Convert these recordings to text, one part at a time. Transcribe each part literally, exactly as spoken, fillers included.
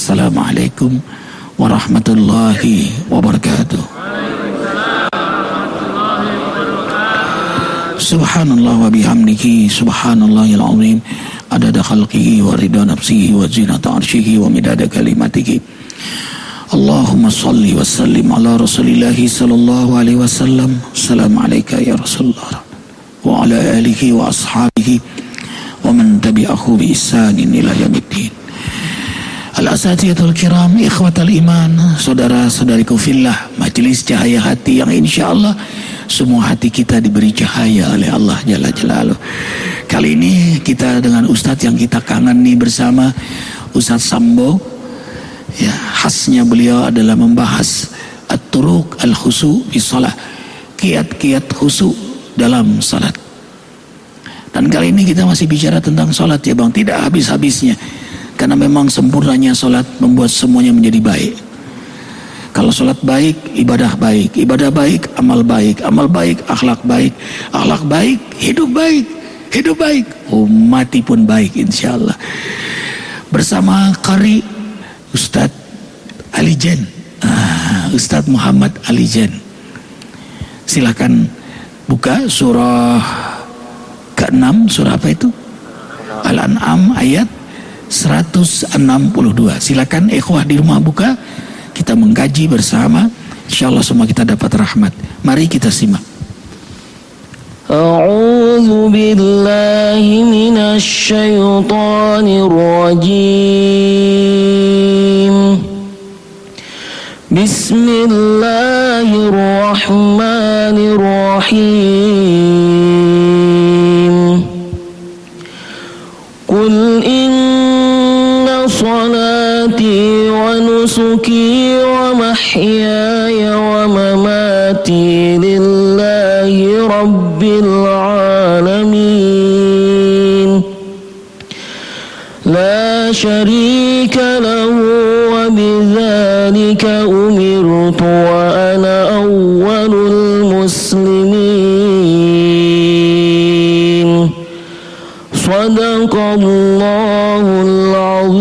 Wassalamualaikum warahmatullahi wabarakatuh. Subhanallah wa bihamdihi subhanallahil azim adada khalqihi wa ridha nafsihi wa zinata arsyihi wa midada kalimatihi. Allahumma salli wa sallim ala rasulillahi sallallahu alaihi wasallam. Assalamu alayka ya Rasulullah wa ala alihi wa ashabihi wa man tabi'ahu bi ihsanin ila yaumiddin. Al-asatiyatul kiram, ikhwatal iman, saudara-saudariku fillah, majelis cahaya hati yang insyaallah semua hati kita diberi cahaya oleh Allah Jalla Jalaluh. Kali ini kita dengan Ustadz yang kita kangen nih bersama, Ustadz Sambo. Ya, khasnya beliau adalah membahas at-turuq al-khusu' fi shalah, kiat-kiat khusu' dalam salat. Dan kali ini kita masih bicara tentang salat ya Bang, tidak habis-habisnya. Karena memang sempurnanya salat membuat semuanya menjadi baik. Kalau salat baik, ibadah baik, ibadah baik, amal baik, amal baik, akhlak baik, akhlak baik, hidup baik, hidup baik, oh, mati pun baik insyaallah. Bersama Qari Ustadz Ali Jen, ah, Ustadz Muhammad Ali Jen. Silakan buka surah keenam, surah apa itu? Al-An'am ayat seratus enam puluh dua. Silakan ikhwah di rumah buka, kita mengkaji bersama, insyaallah semua kita dapat rahmat. Mari kita simak. A'udzu billahi minasy syaithanir rajim. Bismillahirrahmanirrahim. Qul inna salati wa nusuki wa mahyaya wa mamati lillahi rabbil alamin la syarika lahu wa bidzalika umirtu wa ana awwalul muslimin. Sadaqallahul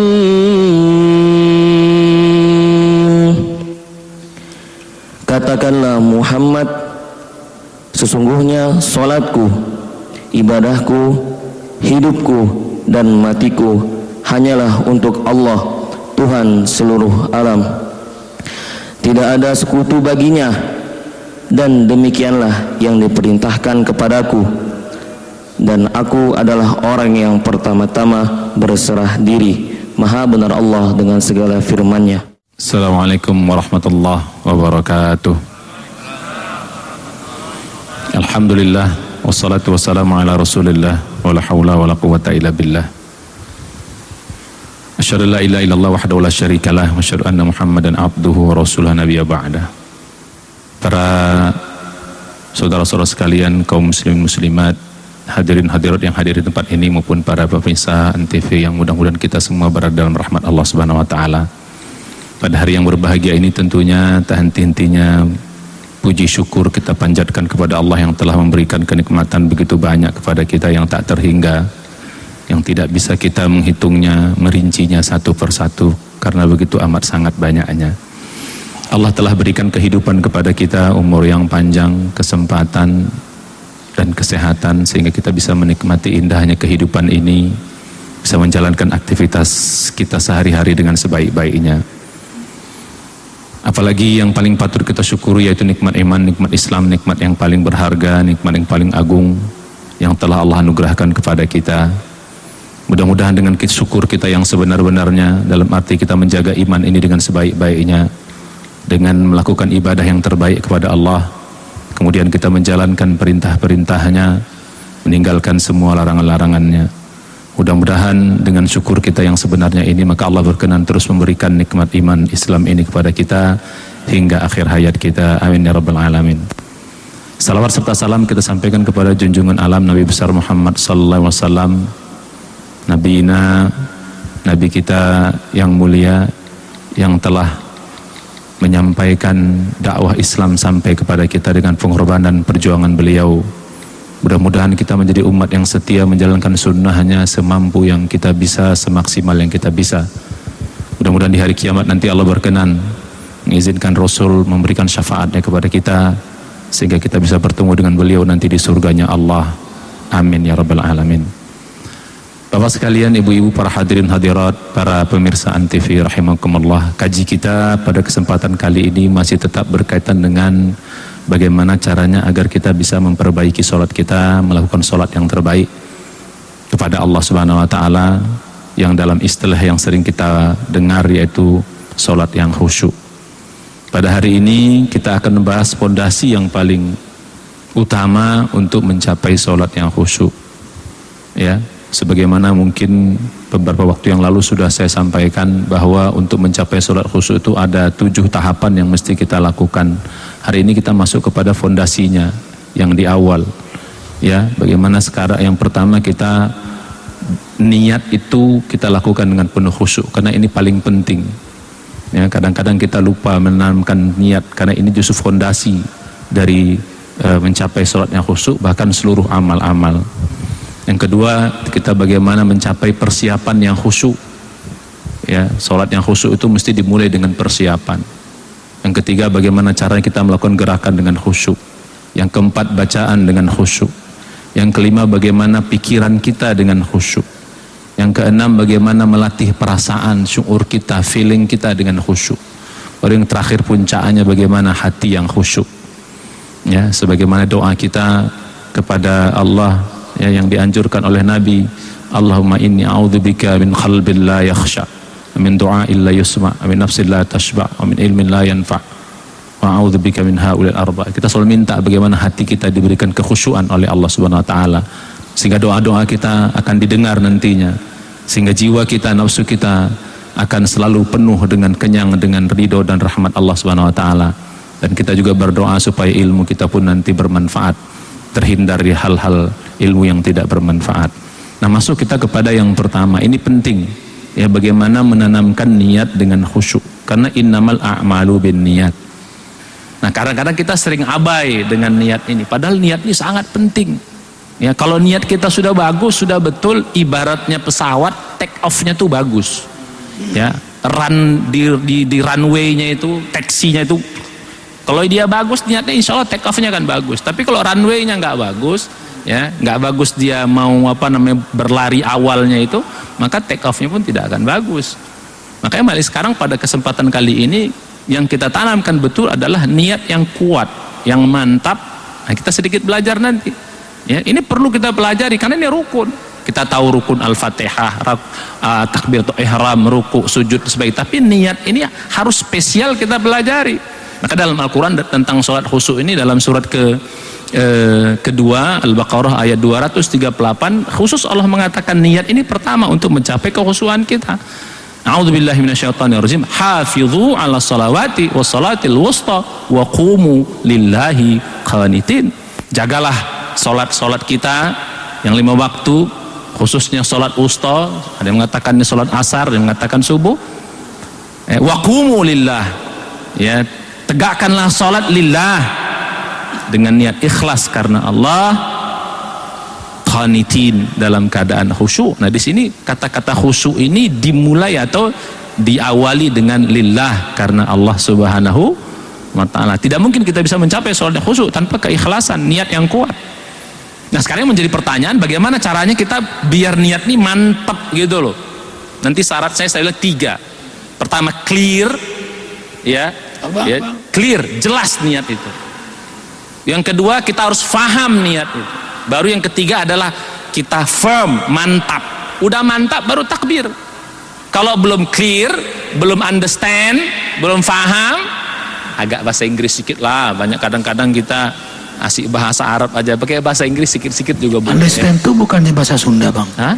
azim. Katakanlah Muhammad, sesungguhnya salatku, ibadahku, hidupku dan matiku hanyalah untuk Allah, Tuhan seluruh alam. Tidak ada sekutu baginya, dan demikianlah yang diperintahkan kepadaku. Dan aku adalah orang yang pertama-tama berserah diri. Maha benar Allah dengan segala firman-Nya. Assalamualaikum warahmatullahi wabarakatuh. Alhamdulillah, wassalatu wassalamu ala rasulillah, wa la hawla wa la quwwata illa billah. Asyhadu an la ilaha illallah wahdahu la syarikalah, wa asyhadu anna Muhammadan abduhu wa rasuluhu nabiyya ba'da. Para saudara-saudara sekalian, kaum muslimin muslimat, hadirin hadirat yang hadir di tempat ini maupun para pemirsa N T V yang mudah-mudahan kita semua berada dalam rahmat Allah Subhanahu wa taala. Pada hari yang berbahagia ini tentunya tak henti-hentinya puji syukur kita panjatkan kepada Allah yang telah memberikan kenikmatan begitu banyak kepada kita yang tak terhingga, yang tidak bisa kita menghitungnya, merincinya satu persatu karena begitu amat sangat banyaknya. Allah telah berikan kehidupan kepada kita, umur yang panjang, kesempatan dan kesehatan sehingga kita bisa menikmati indahnya kehidupan ini, bisa menjalankan aktivitas kita sehari-hari dengan sebaik-baiknya. Apalagi yang paling patut kita syukuri yaitu nikmat iman, nikmat Islam, nikmat yang paling berharga, nikmat yang paling agung yang telah Allah anugerahkan kepada kita. Mudah-mudahan dengan syukur kita yang sebenar-benarnya, dalam arti kita menjaga iman ini dengan sebaik-baiknya, dengan melakukan ibadah yang terbaik kepada Allah, kemudian kita menjalankan perintah-perintahnya, meninggalkan semua larangan-larangannya. Mudah-mudahan dengan syukur kita yang sebenarnya ini, maka Allah berkenan terus memberikan nikmat iman Islam ini kepada kita hingga akhir hayat kita. Amin ya rabbal alamin. Salawat serta salam kita sampaikan kepada junjungan alam Nabi besar Muhammad sallallahu alaihi wasallam, Nabiina, Nabi kita yang mulia, yang telah menyampaikan dakwah Islam sampai kepada kita dengan pengorbanan perjuangan beliau. Mudah-mudahan kita menjadi umat yang setia menjalankan sunnahnya semampu yang kita bisa, semaksimal yang kita bisa. Mudah-mudahan Mudah-mudahan di hari kiamat nanti Allah berkenan mengizinkan Rasul memberikan syafaatnya kepada kita, sehingga kita bisa bertemu dengan beliau nanti di surganya Allah. Amin ya rabbal alamin. Bapak sekalian, ibu-ibu, para hadirin hadirat, para pemirsa Antv rahimakumullah, kaji kita pada kesempatan kali ini masih tetap berkaitan dengan bagaimana caranya agar kita bisa memperbaiki sholat kita, melakukan sholat yang terbaik kepada Allah Subhanahu wa taala, yang dalam istilah yang sering kita dengar yaitu sholat yang khusyuk. Pada hari ini kita akan membahas fondasi yang paling utama untuk mencapai sholat yang khusyuk. Ya, sebagaimana mungkin beberapa waktu yang lalu sudah saya sampaikan bahwa untuk mencapai sholat khusyuk itu ada tujuh tahapan yang mesti kita lakukan. Hari ini kita masuk kepada fondasinya yang di awal. Ya, bagaimana sekarang yang pertama kita niat itu kita lakukan dengan penuh khusyuk, karena ini paling penting. Ya, kadang-kadang kita lupa menanamkan niat, karena ini justru fondasi dari e, mencapai sholat yang khusyuk, bahkan seluruh amal-amal. Yang kedua, kita bagaimana mencapai persiapan yang khusyuk. Ya, sholat yang khusyuk itu mesti dimulai dengan persiapan. Yang ketiga, bagaimana caranya kita melakukan gerakan dengan khusyuk. Yang keempat, bacaan dengan khusyuk. Yang kelima, bagaimana pikiran kita dengan khusyuk. Yang keenam, bagaimana melatih perasaan, syuur kita, feeling kita dengan khusyuk. Baru yang terakhir puncaknya, bagaimana hati yang khusyuk. Ya, sebagaimana doa kita kepada Allah, ya, yang dianjurkan oleh Nabi, Allahumma inni a'udzubika min qalbin la yakhsha, min du'a'in la yusma, min nafsin la tashba, min ilmin la yanfa, wa a'udzubika min haulil arba. Kita selalu minta bagaimana hati kita diberikan kekhusyuan oleh Allah Subhanahu wa taala, sehingga doa-doa kita akan didengar nantinya, sehingga jiwa kita, nafsu kita akan selalu penuh dengan kenyang, dengan ridho dan rahmat Allah Subhanahu wa taala. Dan kita juga berdoa supaya ilmu kita pun nanti bermanfaat, terhindar dari hal-hal ilmu yang tidak bermanfaat. Nah, masuk kita kepada yang pertama. Ini penting, ya, bagaimana menanamkan niat dengan khusyuk, karena innamal a'malu bin niat. Nah, kadang-kadang kita sering abai dengan niat ini, padahal niat ini sangat penting. Ya, kalau niat kita sudah bagus, sudah betul, ibaratnya pesawat, take off-nya tuh bagus. Ya, run di di, di runway-nya itu, taxinya itu, kalau dia bagus niatnya, insya Allah take off-nya kan bagus. Tapi kalau runway-nya nggak bagus, ya, nggak bagus dia mau apa namanya berlari awalnya itu, maka take off-nya pun tidak akan bagus. Makanya mari sekarang pada kesempatan kali ini yang kita tanamkan betul adalah niat yang kuat, yang mantap. Nah, kita sedikit belajar nanti. Ya, ini perlu kita pelajari karena ini rukun. Kita tahu rukun Al-Fatihah, uh, takbiratul ihram, ruku, sujud sebagainya. Tapi niat ini harus spesial kita pelajari. Maka dalam Al-Quran tentang sholat khusyuk ini, dalam surat ke eh, kedua Al-Baqarah ayat dua ratus tiga puluh delapan, khusus Allah mengatakan niat ini pertama untuk mencapai kekhusyuan kita. A'udzubillahi minasyaitonirrajim. Hafidhu 'ala shalawati wassalatil wusta wa qumu lillahi qanitin. Jagalah salat-salat kita yang lima waktu, khususnya salat wusta, ada yang mengatakan ini salat asar, ada yang mengatakan subuh. Eh, wa qumu lillah. Ya, tegakkanlah salat lillah dengan niat ikhlas karena Allah, qanitin, dalam keadaan khusyuk. Nah, di sini kata-kata khusyuk ini dimulai atau diawali dengan lillah, karena Allah Subhanahu wa taala. Tidak mungkin kita bisa mencapai salat khusyuk tanpa keikhlasan, niat yang kuat. Nah, sekarang menjadi pertanyaan, bagaimana caranya kita biar niat ini mantap gitu loh. Nanti syarat saya saya bilang tiga. Pertama, clear, ya, ya, clear, jelas niat itu. Yang kedua, kita harus faham niat itu. Baru yang ketiga adalah kita firm, mantap. Udah mantap baru takbir. Kalau belum clear, belum understand, belum faham, agak bahasa Inggris sedikit lah. Banyak kadang-kadang kita asik bahasa Arab aja, pakai bahasa Inggris sedikit-sedikit juga boleh. Understand itu ya? Bukannya bahasa Sunda, Bang? Hah?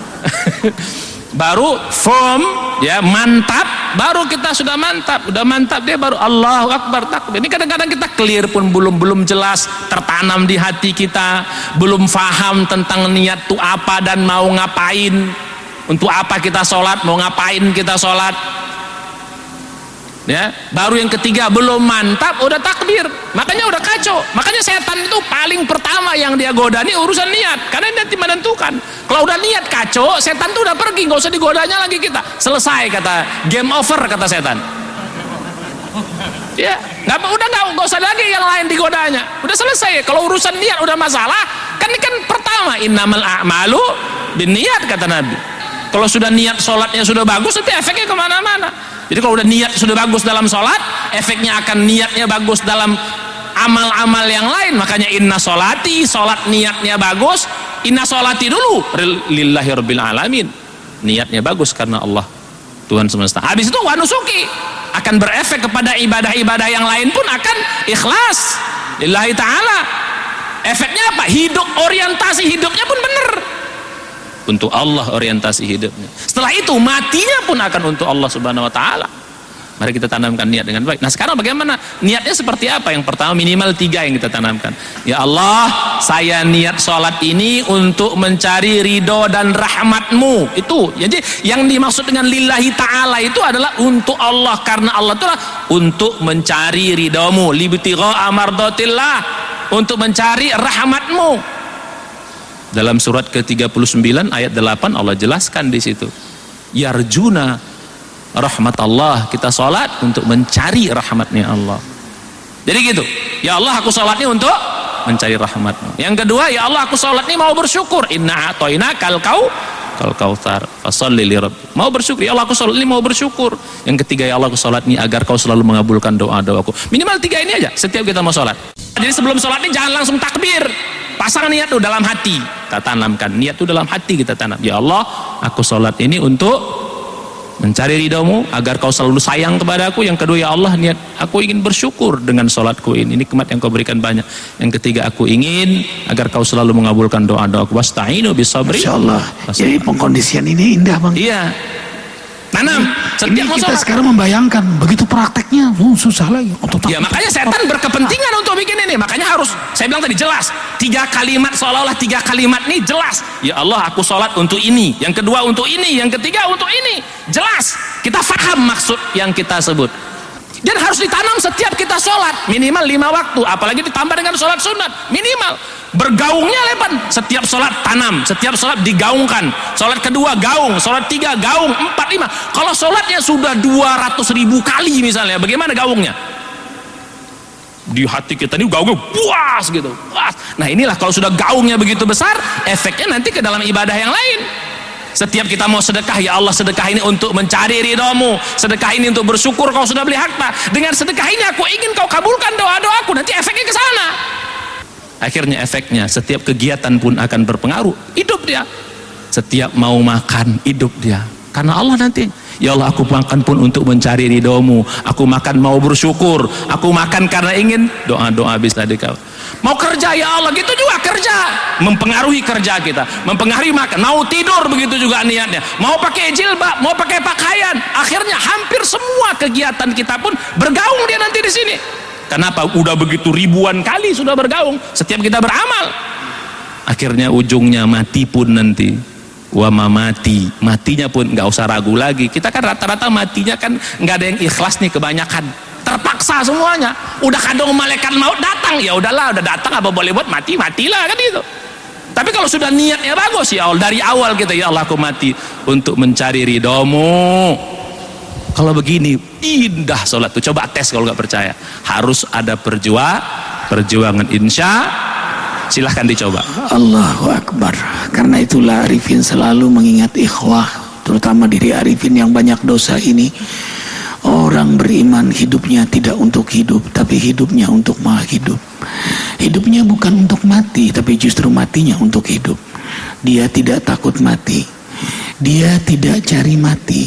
Baru firm, ya, mantap, baru kita sudah mantap, udah mantap dia baru Allahu Akbar takbir. Ini kadang-kadang kita clear pun belum belum jelas tertanam di hati kita, belum faham tentang niat itu apa dan mau ngapain, untuk apa kita sholat, mau ngapain kita sholat. Ya, baru yang ketiga belum mantap udah takbir, makanya udah kacau. Makanya setan itu paling pertama yang dia goda ini urusan niat, karena niat menentukan. Kalau udah niat kacau, setan tuh udah pergi, nggak usah digodanya lagi kita. Selesai, kata game over, kata setan. Ya, nggak udah nggak nggak usah lagi yang lain digodanya. Udah selesai. Kalau urusan niat udah masalah, kan ini kan pertama innamal a'malu binniat, kata Nabi. Kalau sudah niat sholatnya sudah bagus, nanti efeknya kemana-mana. Jadi kalau udah niat sudah bagus dalam sholat, efeknya akan niatnya bagus dalam amal-amal yang lain. Makanya inna sholati, sholat niatnya bagus. Inna sholati dulu lillahi rabbil alamin, niatnya bagus karena Allah Tuhan semesta. Habis itu wanusuki akan berefek kepada ibadah-ibadah yang lain pun akan ikhlas lillahi ta'ala. Efeknya apa? Hidup, orientasi hidupnya pun benar untuk Allah, orientasi hidupnya. Setelah itu matinya pun akan untuk Allah subhanahu wa ta'ala. Mari kita tanamkan niat dengan baik. Nah sekarang bagaimana? Niatnya seperti apa? Yang pertama minimal tiga yang kita tanamkan. Ya Allah, saya niat sholat ini untuk mencari ridho dan rahmatmu. Itu. Jadi yang dimaksud dengan lillahi ta'ala itu adalah untuk Allah. Karena Allah itu adalah untuk mencari ridhomu. Libtigha'a mardatillah. Untuk mencari rahmatmu. Dalam surat ke tiga puluh sembilan ayat delapan Allah jelaskan di situ. Yarjuna rahmat Allah, kita sholat untuk mencari rahmatnya Allah. Jadi gitu, ya Allah aku sholat ini untuk mencari rahmatmu. Yang kedua, ya Allah aku sholat ini mau bersyukur. Inna a'toina kal kau kal kautsar fasholli li rabbik. Mau bersyukur, ya Allah aku sholat ini mau bersyukur. Yang ketiga, ya Allah aku sholat ini agar kau selalu mengabulkan doa-doaku. Minimal tiga ini aja setiap kita mau sholat. Jadi sebelum sholat ini jangan langsung takbir. Pasang niat tuh dalam hati, kita tanamkan niat tuh dalam hati, kita tanam. Ya Allah aku sholat ini untuk mencari ridhomu agar kau selalu sayang kepada aku. Yang kedua, ya Allah niat aku ingin bersyukur dengan sholatku ini, nikmat yang kau berikan banyak. Yang ketiga, aku ingin agar kau selalu mengabulkan doa-doaku. Wasta'inu bisabri. Masya Allah. Jadi pengkondisian ini indah bang. Iya. Tanam. Ini kita sholat sekarang membayangkan begitu prakteknya, oh, susah lagi. Otot ya makanya setan berkepentingan untuk bikin ini. Makanya harus, saya bilang tadi jelas. Tiga kalimat seolah-olah tiga kalimat ini jelas. Ya Allah aku sholat untuk ini. Yang kedua untuk ini. Yang ketiga untuk ini. Jelas. Kita faham maksud yang kita sebut. Dan harus ditanam setiap kita sholat. Minimal lima waktu. Apalagi ditambah dengan sholat sunat. Minimal. Bergaungnya lepan. Setiap sholat tanam. Setiap sholat digaungkan. Sholat kedua gaung. Sholat tiga gaung. Empat, lima. Kalau sholatnya sudah dua ratus ribu kali misalnya. Bagaimana gaungnya? Di hati kita ini gaungnya puas gitu. Puas. Nah inilah kalau sudah gaungnya begitu besar. Efeknya nanti ke dalam ibadah yang lain. Setiap kita mau sedekah, ya Allah sedekah ini untuk mencari ridhomu, sedekah ini untuk bersyukur kau sudah beli harta. Dengan sedekah ini aku ingin kau kabulkan doa-doaku. Nanti efeknya ke sana. Akhirnya efeknya setiap kegiatan pun akan berpengaruh. Hidup dia. Setiap mau makan, hidup dia. Karena Allah nanti. Ya Allah aku makan pun untuk mencari ridhomu. Aku makan mau bersyukur. Aku makan karena ingin doa-doa bisa dikau. Mau kerja ya Allah, gitu juga kerja. Mempengaruhi kerja kita. Mempengaruhi makan. Mau tidur begitu juga niatnya. Mau pakai jilbab, mau pakai pakaian. Akhirnya hampir semua kegiatan kita pun bergaung dia nanti di sini. Kenapa? Udah begitu ribuan kali sudah bergaung. Setiap kita beramal. Akhirnya ujungnya mati pun nanti. Wama mati, matinya pun nggak usah ragu lagi. Kita kan rata-rata matinya kan nggak ada yang ikhlas nih kebanyakan, terpaksa semuanya. Udah kadang malaikat maut datang, ya udahlah, udah datang apa boleh buat mati matilah kan itu. Tapi kalau sudah niatnya bagus ya Allah dari awal kita ya Allah aku mati untuk mencari ridhomu. Kalau begini indah sholat tuh. Coba tes kalau nggak percaya. Harus ada perjuang, perjuangan insya. Silahkan dicoba. Allahu Akbar. Karena itulah Arifin selalu mengingat ikhwah, terutama diri Arifin yang banyak dosa ini. Orang beriman hidupnya tidak untuk hidup, tapi hidupnya untuk maha hidup. Hidupnya bukan untuk mati, tapi justru matinya untuk hidup. Dia tidak takut mati. Dia tidak cari mati.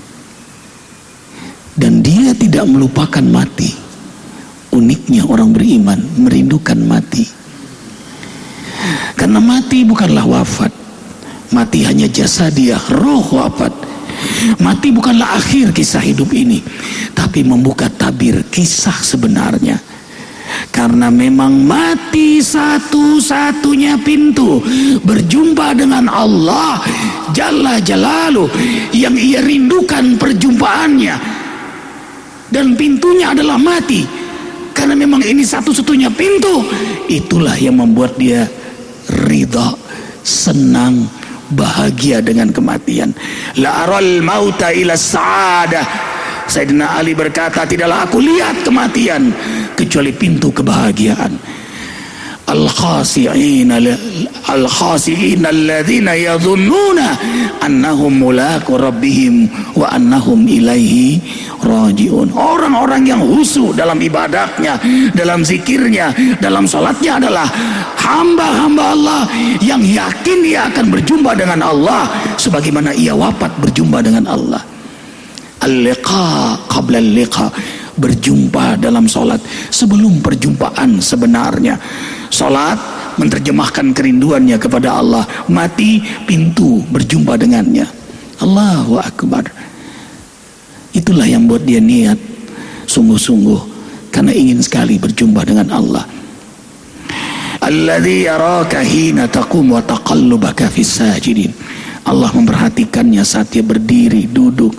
Dan dia tidak melupakan mati. Uniknya orang beriman merindukan mati. Karena mati bukanlah wafat. Mati hanya jasadiah, roh wafat. Mati bukanlah akhir kisah hidup ini, tapi membuka tabir kisah sebenarnya. Karena memang mati satu-satunya pintu berjumpa dengan Allah Jalla Jalaluh yang ia rindukan perjumpaannya. Dan pintunya adalah mati. Karena memang ini satu-satunya pintu. Itulah yang membuat dia ridha, senang, bahagia dengan kematian. La aral mauta ila sa'adah. Sayyidina Ali berkata, tidaklah aku lihat kematian kecuali pintu kebahagiaan. Al-khasi'ina al-khasi'ina alladhina yadhunnuna annahum mulaku rabbihim wa annahum ilaihi raji'un. Orang-orang yang khusyuk dalam ibadahnya, dalam zikirnya, dalam salatnya adalah hamba-hamba Allah yang yakin ia akan berjumpa dengan Allah sebagaimana ia wafat berjumpa dengan Allah. Al-liqa qabla al-liqa, berjumpa dalam salat sebelum perjumpaan sebenarnya. Salat menerjemahkan kerinduannya kepada Allah, mati pintu berjumpa dengannya. Allahu Akbar. Itulah yang buat dia niat sungguh-sungguh karena ingin sekali berjumpa dengan Allah. Alladzi yaraka hina taqum wa taqallubaka fis sajidin. Allah memperhatikannya saat dia berdiri, duduk,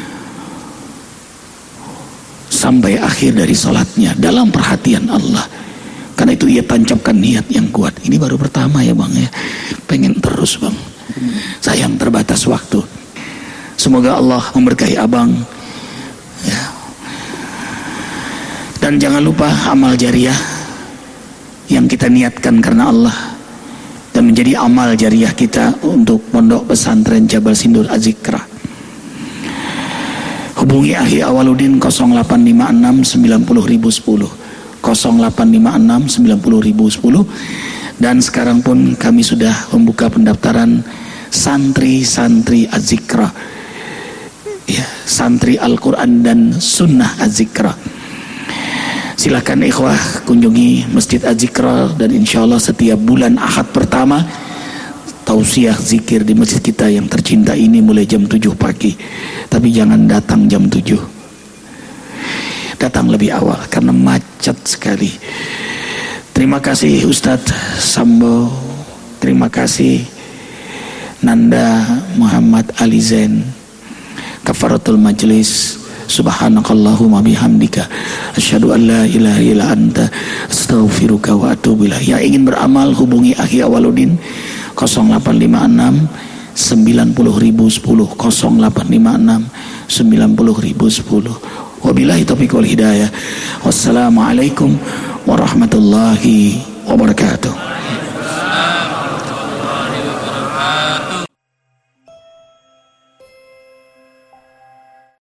sampai akhir dari salatnya dalam perhatian Allah. Karena itu ia tancapkan niat yang kuat. Ini baru pertama ya bang ya. Pengen terus bang. Sayang terbatas waktu. Semoga Allah memberkahi abang ya. Dan jangan lupa amal jariah yang kita niatkan karena Allah dan menjadi amal jariah kita untuk Pondok Pesantren Jabal Sindur Az-Zikra. Hubungi Akhi Awaludin nol delapan lima enam sembilan nol nol satu nol nol delapan lima enam sembilan nol nol satu nol. Dan sekarang pun kami sudah membuka pendaftaran santri-santri Az-Zikra ya, santri Al-Quran dan Sunnah Az-Zikra. Silakan ikhwah kunjungi Masjid Az-Zikra, dan insya Allah setiap bulan Ahad pertama tausiah zikir di masjid kita yang tercinta ini mulai jam tujuh pagi. Tapi jangan datang jam tujuh, datang lebih awal karena macet sekali. Terima kasih Ustadz Sambo, terima kasih Nanda Muhammad Ali Zain. Kafaratul majlis. Subhanakallahumma bihamdika asyhadu an la ilaha illa anta astaghfiruka wa atubu ilaik. Yang ingin beramal hubungi Akhi Awaludin nol delapan lima enam sembilan nol nol satu nol nol delapan lima enam sembilan nol nol satu nol. Wabillahi taufiq wal hidayah. Wassalamualaikum warahmatullahi wabarakatuh.